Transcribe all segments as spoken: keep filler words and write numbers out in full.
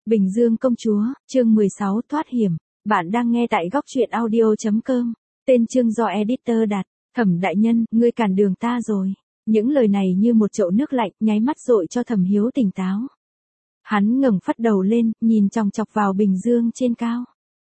Bình Dương công chúa, chương mười sáu thoát hiểm. Bạn đang nghe tại góc truyện audio chấm com. Tên chương do editor đặt. Thẩm đại nhân, ngươi cản đường ta rồi. Những lời này như một chậu nước lạnh, nháy mắt dội cho Thẩm Hiếu tỉnh táo. Hắn ngẩng phắt đầu lên, nhìn chòng chọc vào Bình Dương trên cao.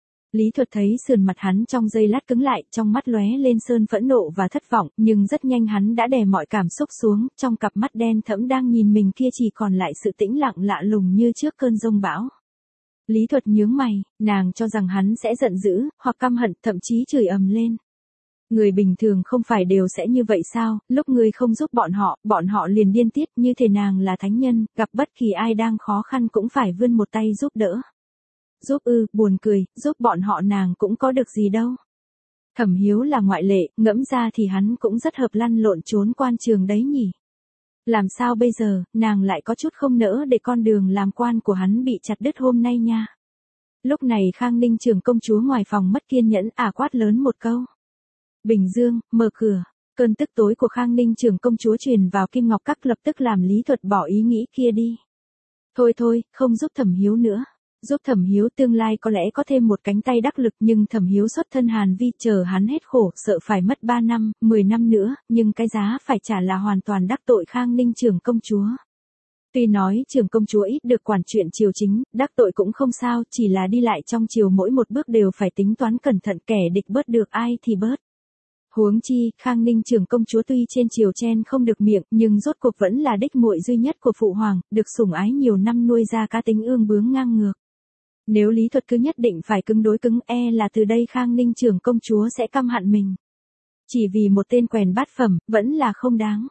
Lý Thuật thấy sườn mặt hắn trong giây lát cứng lại, trong mắt lóe lên sơn phẫn nộ và thất vọng, nhưng rất nhanh hắn đã đè mọi cảm xúc xuống, trong cặp mắt đen thẫm đang nhìn mình kia chỉ còn lại sự tĩnh lặng lạ lùng như trước cơn giông bão. Lý Thuật nhướng mày, nàng cho rằng hắn sẽ giận dữ, hoặc căm hận, thậm chí chửi ầm lên. Người bình thường không phải đều sẽ như vậy sao, lúc người không giúp bọn họ, bọn họ liền điên tiết, như thể nàng là thánh nhân, gặp bất kỳ ai đang khó khăn cũng phải vươn một tay giúp đỡ. Giúp ư, buồn cười, giúp bọn họ nàng cũng có được gì đâu. Thẩm Hiếu là ngoại lệ, ngẫm ra thì hắn cũng rất hợp lăn lộn trốn quan trường đấy nhỉ. Làm sao bây giờ, nàng lại có chút không nỡ để con đường làm quan của hắn bị chặt đứt hôm nay nha. Lúc này Khang Ninh trưởng công chúa ngoài phòng mất kiên nhẫn ả quát lớn một câu. Bình Dương, mở cửa. Cơn tức tối của Khang Ninh trưởng công chúa truyền vào Kim Ngọc Các lập tức làm Lý Thuật bỏ ý nghĩ kia đi. Thôi thôi, không giúp Thẩm Hiếu nữa. Giúp Thẩm Hiếu tương lai có lẽ có thêm một cánh tay đắc lực, nhưng Thẩm Hiếu xuất thân Hàn Vi chờ hắn hết khổ, sợ phải mất ba năm, mười năm nữa, nhưng cái giá phải trả là hoàn toàn đắc tội Khang Ninh trưởng công chúa. Tuy nói trưởng công chúa ít được quản chuyện triều chính, đắc tội cũng không sao, chỉ là đi lại trong triều mỗi một bước đều phải tính toán cẩn thận, kẻ địch bớt được ai thì bớt. Huống chi, Khang Ninh trưởng công chúa tuy trên triều chen không được miệng, nhưng rốt cuộc vẫn là đích muội duy nhất của phụ hoàng, được sủng ái nhiều năm nuôi ra cá tính ương bướng ngang ngược. Nếu Lý Thuật cứ nhất định phải cứng đối cứng, e là từ đây Khang Ninh trưởng công chúa sẽ căm hận mình. Chỉ vì một tên quèn bát phẩm, vẫn là không đáng.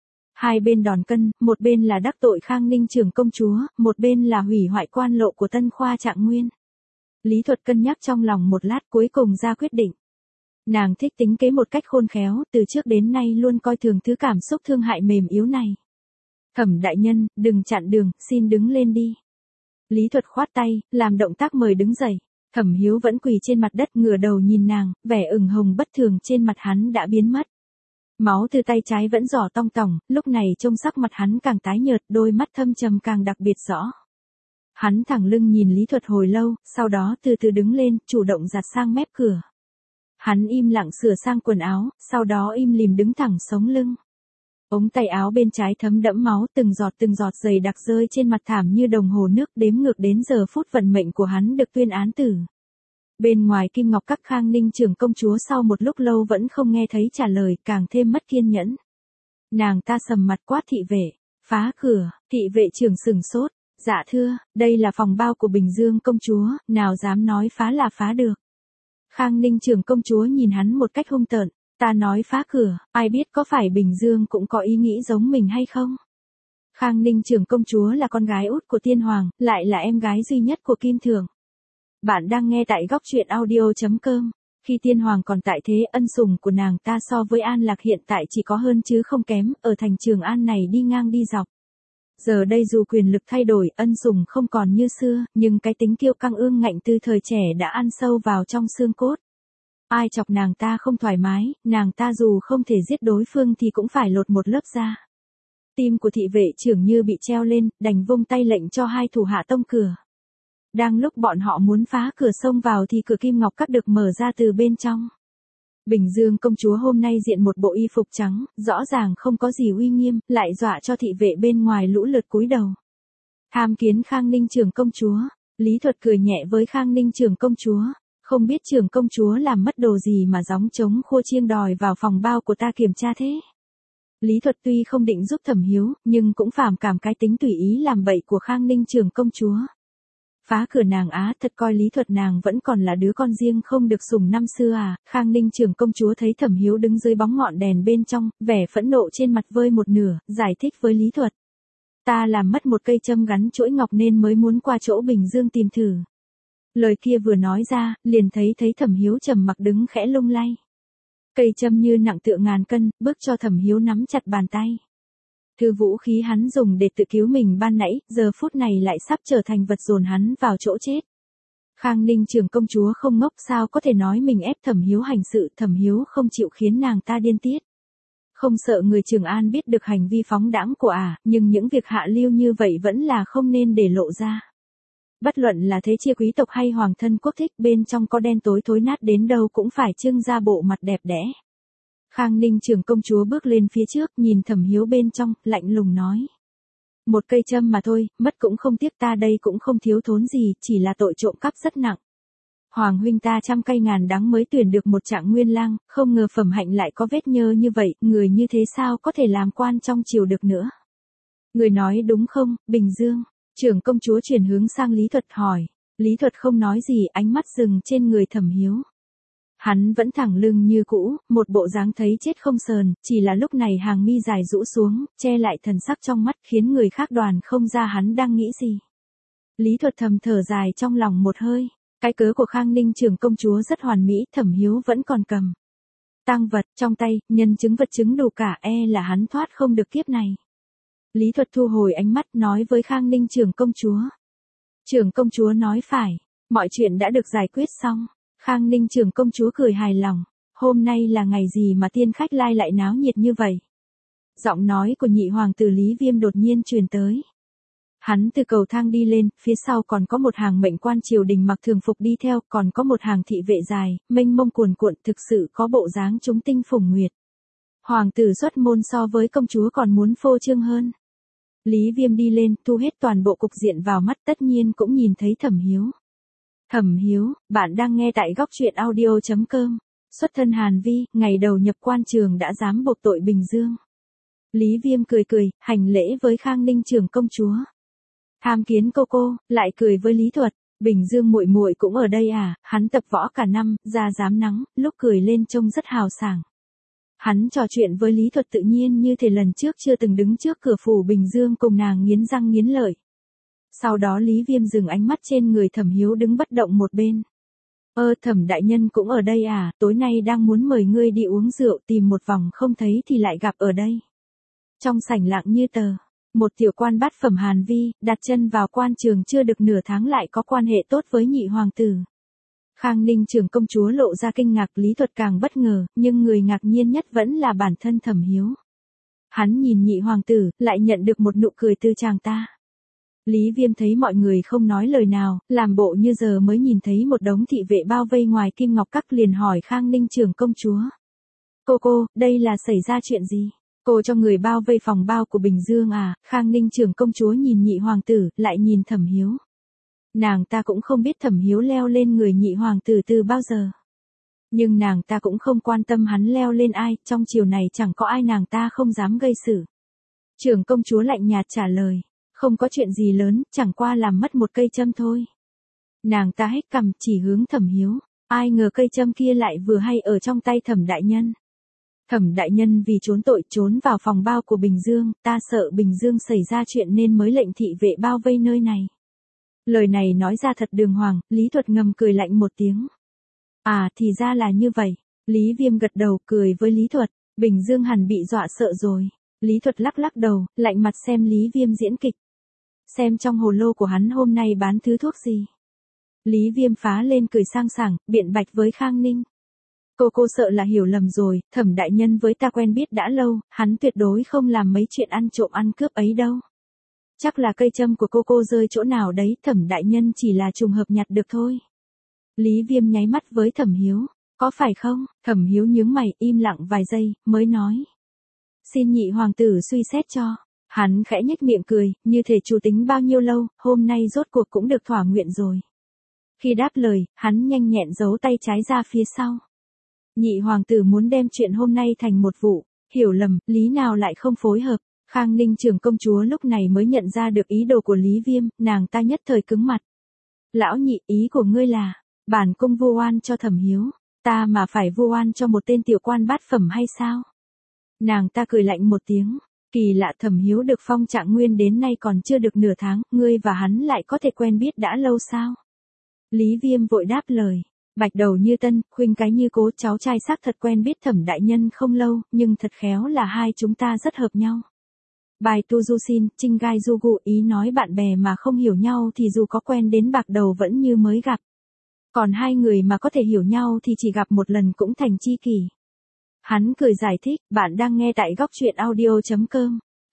Hai bên đòn cân, một bên là đắc tội Khang Ninh trưởng công chúa, một bên là hủy hoại quan lộ của Tân Khoa Trạng Nguyên. Lý Thuật cân nhắc trong lòng một lát cuối cùng ra quyết định. Nàng thích tính kế một cách khôn khéo, từ trước đến nay luôn coi thường thứ cảm xúc thương hại mềm yếu này. Thẩm đại nhân, đừng chặn đường, xin đứng lên đi. Lý Thuật khoát tay, làm động tác mời đứng dậy. Thẩm Hiếu vẫn quỳ trên mặt đất ngửa đầu nhìn nàng, vẻ ửng hồng bất thường trên mặt hắn đã biến mất. Máu từ tay trái vẫn giỏ tong tỏng, lúc này trông sắc mặt hắn càng tái nhợt, đôi mắt thâm trầm càng đặc biệt rõ. Hắn thẳng lưng nhìn Lý Thuật hồi lâu, sau đó từ từ đứng lên, chủ động giặt sang mép cửa. Hắn im lặng sửa sang quần áo, sau đó im lìm đứng thẳng sống lưng. Ống tay áo bên trái thấm đẫm máu, từng giọt từng giọt dày đặc rơi trên mặt thảm như đồng hồ nước, đếm ngược đến giờ phút vận mệnh của hắn được tuyên án tử. Bên ngoài Kim Ngọc Các, Khang Ninh trưởng công chúa sau một lúc lâu vẫn không nghe thấy trả lời, càng thêm mất kiên nhẫn. Nàng ta sầm mặt quát thị vệ, phá cửa. Thị vệ trưởng sừng sốt, dạ thưa, đây là phòng bao của Bình Dương công chúa, nào dám nói phá là phá được. Khang Ninh trưởng công chúa nhìn hắn một cách hung tợn. Ta nói phá cửa, ai biết có phải Bình Dương cũng có ý nghĩ giống mình hay không? Khang Ninh trưởng công chúa là con gái út của Tiên Hoàng, lại là em gái duy nhất của Kim Thượng. Bạn đang nghe tại góc truyện audio chấm com. Khi Tiên Hoàng còn tại thế, ân sủng của nàng ta so với An Lạc hiện tại chỉ có hơn chứ không kém, ở thành Trường An này đi ngang đi dọc. Giờ đây dù quyền lực thay đổi, ân sủng không còn như xưa, nhưng cái tính kiêu căng ương ngạnh từ thời trẻ đã ăn sâu vào trong xương cốt. Ai chọc nàng ta không thoải mái, nàng ta dù không thể giết đối phương thì cũng phải lột một lớp da. Tim của thị vệ trưởng như bị treo lên, đành vung tay lệnh cho hai thủ hạ tông cửa. Đang lúc bọn họ muốn phá cửa xông vào thì cửa Kim Ngọc Các được mở ra từ bên trong. Bình Dương công chúa hôm nay diện một bộ y phục trắng, rõ ràng không có gì uy nghiêm, lại dọa cho thị vệ bên ngoài lũ lượt cúi đầu. Tham kiến Khang Ninh trưởng công chúa. Lý Thuật cười nhẹ với Khang Ninh trưởng công chúa. Không biết trưởng công chúa làm mất đồ gì mà gióng trống khua chiêng đòi vào phòng bao của ta kiểm tra thế. Lý Thuật tuy không định giúp Thẩm Hiếu, nhưng cũng phản cảm cái tính tùy ý làm bậy của Khang Ninh trưởng công chúa. Phá cửa nàng á, thật coi Lý Thuật nàng vẫn còn là đứa con riêng không được sủng năm xưa à. Khang Ninh trưởng công chúa thấy Thẩm Hiếu đứng dưới bóng ngọn đèn bên trong, vẻ phẫn nộ trên mặt vơi một nửa, giải thích với Lý Thuật. Ta làm mất một cây châm gắn chuỗi ngọc nên mới muốn qua chỗ Bình Dương tìm thử. Lời kia vừa nói ra, liền thấy thấy Thẩm Hiếu trầm mặc đứng khẽ lung lay. Cây châm như nặng tựa ngàn cân, bức cho Thẩm Hiếu nắm chặt bàn tay. Thứ vũ khí hắn dùng để tự cứu mình ban nãy, giờ phút này lại sắp trở thành vật dồn hắn vào chỗ chết. Khang Ninh trưởng công chúa không ngốc, sao có thể nói mình ép Thẩm Hiếu hành sự, Thẩm Hiếu không chịu khiến nàng ta điên tiết. Không sợ người Trường An biết được hành vi phóng đãng của ả, nhưng những việc hạ lưu như vậy vẫn là không nên để lộ ra. Bất luận là thế chia quý tộc hay hoàng thân quốc thích, bên trong có đen tối thối nát đến đâu cũng phải trưng ra bộ mặt đẹp đẽ. Khang Ninh trưởng công chúa bước lên phía trước, nhìn Thẩm Hiếu bên trong, lạnh lùng nói. Một cây châm mà thôi, mất cũng không tiếc, ta đây cũng không thiếu thốn gì, chỉ là tội trộm cắp rất nặng. Hoàng huynh ta trăm cây ngàn đắng mới tuyển được một trạng nguyên lang, không ngờ phẩm hạnh lại có vết nhơ như vậy, người như thế sao có thể làm quan trong triều được nữa. Người nói đúng không, Bình Dương? Trưởng công chúa chuyển hướng sang Lý Thuật hỏi. Lý Thuật không nói gì, ánh mắt dừng trên người Thẩm Hiếu. Hắn vẫn thẳng lưng như cũ, một bộ dáng thấy chết không sờn, chỉ là lúc này hàng mi dài rũ xuống, che lại thần sắc trong mắt, khiến người khác đoán không ra hắn đang nghĩ gì. Lý Thuật thầm thở dài trong lòng một hơi. Cái cớ của Khang Ninh trưởng công chúa rất hoàn mỹ, Thẩm Hiếu vẫn còn cầm tang vật trong tay, nhân chứng vật chứng đủ cả, e là hắn thoát không được kiếp này. Lý Thuật thu hồi ánh mắt, nói với Khang Ninh trưởng công chúa. Trưởng công chúa nói phải, mọi chuyện đã được giải quyết xong. Khang Ninh trưởng công chúa cười hài lòng. Hôm nay là ngày gì mà tiên khách lai lại náo nhiệt như vậy? Giọng nói của nhị hoàng tử Lý Viêm đột nhiên truyền tới. Hắn từ cầu thang đi lên, phía sau còn có một hàng mệnh quan triều đình mặc thường phục đi theo, còn có một hàng thị vệ dài, mênh mông cuồn cuộn, thực sự có bộ dáng chúng tinh phùng nguyệt. Hoàng tử xuất môn so với công chúa còn muốn phô trương hơn. Lý Viêm đi lên, thu hết toàn bộ cục diện vào mắt, tất nhiên cũng nhìn thấy Thẩm Hiếu. Thẩm Hiếu, bạn đang nghe tại góc truyện audio chấm com. Xuất thân Hàn Vi, ngày đầu nhập quan trường đã dám buộc tội Bình Dương. Lý Viêm cười cười, hành lễ với Khang Ninh trưởng công chúa. Tham kiến cô cô, lại cười với Lý Thuật. Bình Dương muội muội cũng ở đây à? Hắn tập võ cả năm, da dám nắng, lúc cười lên trông rất hào sảng. Hắn trò chuyện với Lý Thuật tự nhiên như thể lần trước chưa từng đứng trước cửa phủ Bình Dương cùng nàng nghiến răng nghiến lợi. Sau đó Lý Viêm dừng ánh mắt trên người Thẩm Hiếu đứng bất động một bên. Ơ Thẩm đại nhân cũng ở đây à? Tối nay đang muốn mời ngươi đi uống rượu, tìm một vòng không thấy thì lại gặp ở đây. Trong sảnh lặng như tờ. Một tiểu quan bát phẩm Hàn Vi, đặt chân vào quan trường chưa được nửa tháng lại có quan hệ tốt với nhị hoàng tử. Khang Ninh trưởng công chúa lộ ra kinh ngạc, Lý Thuật càng bất ngờ, nhưng người ngạc nhiên nhất vẫn là bản thân Thẩm Hiếu. Hắn nhìn nhị hoàng tử, lại nhận được một nụ cười từ chàng ta. Lý Viêm thấy mọi người không nói lời nào, làm bộ như giờ mới nhìn thấy một đống thị vệ bao vây ngoài Kim Ngọc Các, liền hỏi Khang Ninh trưởng công chúa. Cô cô, đây là xảy ra chuyện gì? Cô cho người bao vây phòng bao của Bình Dương à? Khang Ninh trưởng công chúa nhìn nhị hoàng tử, lại nhìn Thẩm Hiếu. Nàng ta cũng không biết Thẩm Hiếu leo lên người nhị hoàng tử từ bao giờ. Nhưng nàng ta cũng không quan tâm hắn leo lên ai, trong chiều này chẳng có ai nàng ta không dám gây sự. Trưởng công chúa lạnh nhạt trả lời, không có chuyện gì lớn, chẳng qua làm mất một cây châm thôi. Nàng ta hét cằm chỉ hướng Thẩm Hiếu, ai ngờ cây châm kia lại vừa hay ở trong tay Thẩm đại nhân. Thẩm đại nhân vì trốn tội trốn vào phòng bao của Bình Dương, ta sợ Bình Dương xảy ra chuyện nên mới lệnh thị vệ bao vây nơi này. Lời này nói ra thật đường hoàng, Lý Thuật ngầm cười lạnh một tiếng. À thì ra là như vậy. Lý Viêm gật đầu cười với Lý Thuật, Bình Dương hẳn bị dọa sợ rồi. Lý Thuật lắc lắc đầu, lạnh mặt xem Lý Viêm diễn kịch. Xem trong hồ lô của hắn hôm nay bán thứ thuốc gì. Lý Viêm phá lên cười sang sảng, biện bạch với Khang Ninh. Cô cô sợ là hiểu lầm rồi, Thẩm đại nhân với ta quen biết đã lâu, hắn tuyệt đối không làm mấy chuyện ăn trộm ăn cướp ấy đâu. Chắc là cây châm của cô cô rơi chỗ nào đấy, Thẩm đại nhân chỉ là trùng hợp nhặt được thôi. Lý Viêm nháy mắt với Thẩm Hiếu, có phải không? Thẩm Hiếu nhướng mày, im lặng vài giây, mới nói. Xin nhị hoàng tử suy xét cho. Hắn khẽ nhếch miệng cười, như thể chủ tính bao nhiêu lâu, hôm nay rốt cuộc cũng được thỏa nguyện rồi. Khi đáp lời, hắn nhanh nhẹn giấu tay trái ra phía sau. Nhị hoàng tử muốn đem chuyện hôm nay thành một vụ, hiểu lầm, lý nào lại không phối hợp. Khang Ninh trưởng công chúa lúc này mới nhận ra được ý đồ của Lý Viêm, nàng ta nhất thời cứng mặt. Lão nhị, ý của ngươi là, bản cung vu oan cho Thẩm Hiếu, ta mà phải vu oan cho một tên tiểu quan bát phẩm hay sao? Nàng ta cười lạnh một tiếng, kỳ lạ, Thẩm Hiếu được phong trạng nguyên đến nay còn chưa được nửa tháng, ngươi và hắn lại có thể quen biết đã lâu sao? Lý Viêm vội đáp lời. Bạch đầu như tân, khuynh cái như cố, cháu trai xác thật quen biết Thẩm đại nhân không lâu, nhưng thật khéo là hai chúng ta rất hợp nhau. Bài tu du xin, trinh gai du gu, ý nói bạn bè mà không hiểu nhau thì dù có quen đến bạc đầu vẫn như mới gặp. Còn hai người mà có thể hiểu nhau thì chỉ gặp một lần cũng thành tri kỷ. Hắn cười giải thích, bạn đang nghe tại góc truyện audio chấm com.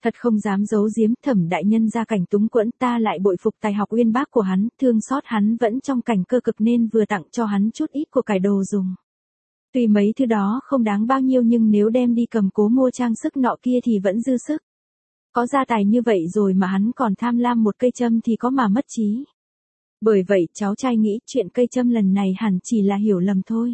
Thật không dám giấu giếm, Thẩm đại nhân gia cảnh túng quẫn, ta lại bội phục tài học uyên bác của hắn, thương xót hắn vẫn trong cảnh cơ cực nên vừa tặng cho hắn chút ít của cải đồ dùng. Tuy mấy thứ đó không đáng bao nhiêu nhưng nếu đem đi cầm cố mua trang sức nọ kia thì vẫn dư sức. Có gia tài như vậy rồi mà hắn còn tham lam một cây châm thì có mà mất trí. Bởi vậy cháu trai nghĩ chuyện cây châm lần này hẳn chỉ là hiểu lầm thôi.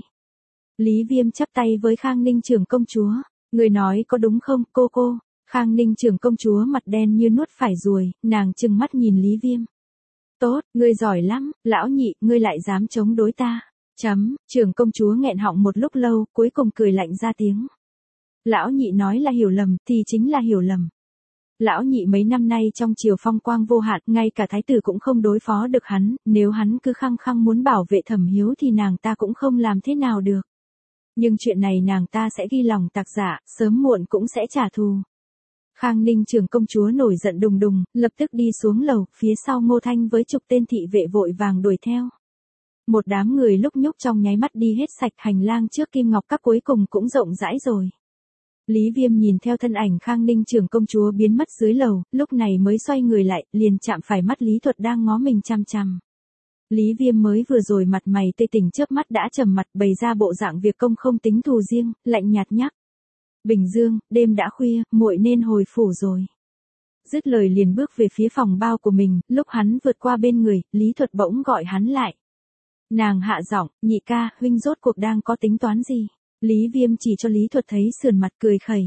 Lý Viêm chắp tay với Khang Ninh trưởng công chúa. Người nói có đúng không, cô cô? Khang Ninh trưởng công chúa mặt đen như nuốt phải ruồi, nàng trừng mắt nhìn Lý Viêm. Tốt, ngươi giỏi lắm, lão nhị, ngươi lại dám chống đối ta. Chấm, trưởng công chúa nghẹn họng một lúc lâu, cuối cùng cười lạnh ra tiếng. Lão nhị nói là hiểu lầm, thì chính là hiểu lầm. Lão nhị mấy năm nay trong triều phong quang vô hạn, ngay cả thái tử cũng không đối phó được hắn, nếu hắn cứ khăng khăng muốn bảo vệ Thẩm Hiếu thì nàng ta cũng không làm thế nào được. Nhưng chuyện này nàng ta sẽ ghi lòng tạc dạ, sớm muộn cũng sẽ trả thù. Khang Ninh trưởng công chúa nổi giận đùng đùng, lập tức đi xuống lầu, phía sau Ngô Thanh với chục tên thị vệ vội vàng đuổi theo. Một đám người lúc nhúc trong nháy mắt đi hết sạch, hành lang trước Kim Ngọc Các cuối cùng cũng rộng rãi rồi. Lý Viêm nhìn theo thân ảnh Khang Ninh trưởng công chúa biến mất dưới lầu, lúc này mới xoay người lại, liền chạm phải mắt Lý Thuật đang ngó mình chằm chằm. Lý Viêm mới vừa rồi mặt mày tê tỉnh chớp mắt đã trầm mặt, bày ra bộ dạng việc công không tính thù riêng, lạnh nhạt nhắc. Bình Dương, đêm đã khuya, muội nên hồi phủ rồi. Dứt lời liền bước về phía phòng bao của mình, lúc hắn vượt qua bên người, Lý Thuật bỗng gọi hắn lại. Nàng hạ giọng, nhị ca, huynh rốt cuộc đang có tính toán gì? Lý Viêm chỉ cho Lý Thuật thấy sườn mặt cười khẩy.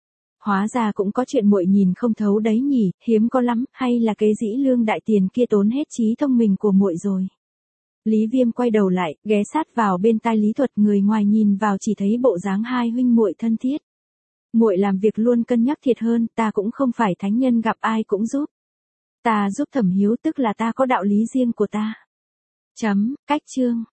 Hóa ra cũng có chuyện muội nhìn không thấu đấy nhỉ, hiếm có lắm, hay là kế dĩ lương đại tiền kia tốn hết trí thông minh của muội rồi. Lý Viêm quay đầu lại, ghé sát vào bên tai Lý Thuật, người ngoài nhìn vào chỉ thấy bộ dáng hai huynh muội thân thiết. Muội làm việc luôn cân nhắc thiệt hơn, ta cũng không phải thánh nhân gặp ai cũng giúp. Ta giúp Thẩm Hiếu tức là ta có đạo lý riêng của ta. Chấm, cách chương.